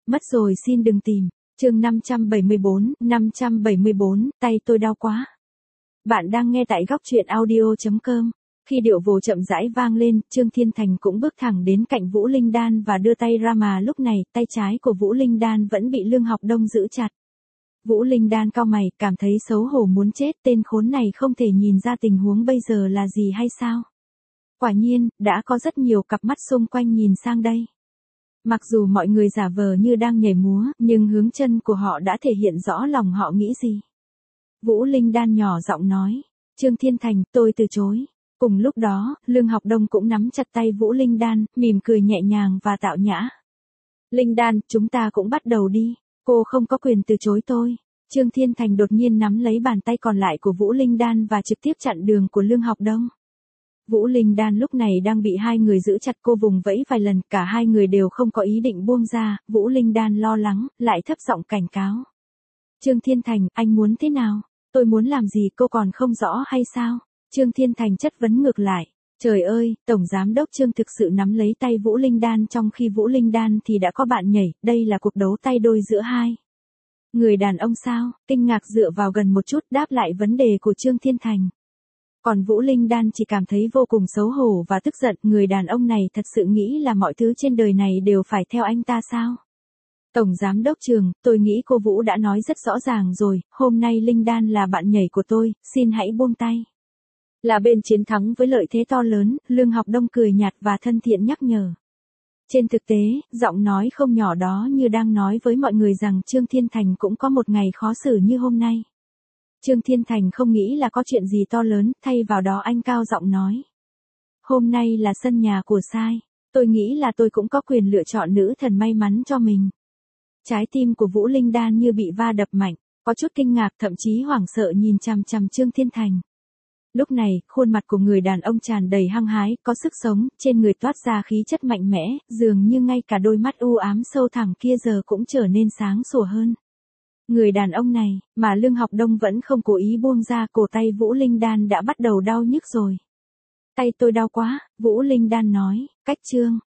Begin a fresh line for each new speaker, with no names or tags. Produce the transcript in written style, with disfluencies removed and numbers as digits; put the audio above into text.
Mất rồi xin đừng tìm. Chương 574, tay tôi đau quá. Bạn đang nghe tại góc truyện audio.com. Khi điệu vồ chậm rãi vang lên, Trương Thiên Thành cũng bước thẳng đến cạnh Vũ Linh Đan và đưa tay ra, mà lúc này, tay trái của Vũ Linh Đan vẫn bị Lương Học Đông giữ chặt. Vũ Linh Đan cau mày, cảm thấy xấu hổ muốn chết, tên khốn này không thể nhìn ra tình huống bây giờ là gì hay sao? Quả nhiên, đã có rất nhiều cặp mắt xung quanh nhìn sang đây. Mặc dù mọi người giả vờ như đang nhảy múa, nhưng hướng chân của họ đã thể hiện rõ lòng họ nghĩ gì. Vũ Linh Đan nhỏ giọng nói, Trương Thiên Thành, tôi từ chối. Cùng lúc đó, Lương Học Đông cũng nắm chặt tay Vũ Linh Đan, mỉm cười nhẹ nhàng và tạo nhã. Linh Đan, chúng ta cũng bắt đầu đi, cô không có quyền từ chối tôi. Trương Thiên Thành đột nhiên nắm lấy bàn tay còn lại của Vũ Linh Đan và trực tiếp chặn đường của Lương Học Đông. Vũ Linh Đan lúc này đang bị hai người giữ chặt, cô vùng vẫy vài lần, cả hai người đều không có ý định buông ra. Vũ Linh Đan lo lắng, lại thấp giọng cảnh cáo. Trương Thiên Thành, anh muốn thế nào? Tôi muốn làm gì cô còn không rõ hay sao? Trương Thiên Thành chất vấn ngược lại. Trời ơi, Tổng Giám đốc Trương thực sự nắm lấy tay Vũ Linh Đan trong khi Vũ Linh Đan thì đã có bạn nhảy, đây là cuộc đấu tay đôi giữa hai người đàn ông sao? Kinh ngạc dựa vào gần một chút đáp lại vấn đề của Trương Thiên Thành. Còn Vũ Linh Đan chỉ cảm thấy vô cùng xấu hổ và tức giận, người đàn ông này thật sự nghĩ là mọi thứ trên đời này đều phải theo anh ta sao? Tổng Giám đốc Trương, tôi nghĩ cô Vũ đã nói rất rõ ràng rồi, hôm nay Linh Đan là bạn nhảy của tôi, xin hãy buông tay. Là bên chiến thắng với lợi thế to lớn, Lương Học Đông cười nhạt và thân thiện nhắc nhở. Trên thực tế, giọng nói không nhỏ đó như đang nói với mọi người rằng Trương Thiên Thành cũng có một ngày khó xử như hôm nay. Trương Thiên Thành không nghĩ là có chuyện gì to lớn, thay vào đó anh cao giọng nói. Hôm nay là sân nhà của sai, tôi nghĩ là tôi cũng có quyền lựa chọn nữ thần may mắn cho mình. Trái tim của Vũ Linh Đan như bị va đập mạnh, có chút kinh ngạc thậm chí hoảng sợ nhìn chằm chằm Trương Thiên Thành. Lúc này, khuôn mặt của người đàn ông tràn đầy hăng hái, có sức sống, trên người toát ra khí chất mạnh mẽ, dường như ngay cả đôi mắt u ám sâu thẳm kia giờ cũng trở nên sáng sủa hơn. Người đàn ông này, mà Lương Học Đông vẫn không cố ý buông ra, cổ tay Vũ Linh Đan đã bắt đầu đau nhức rồi. Tay tôi đau quá, Vũ Linh Đan nói, cách Trương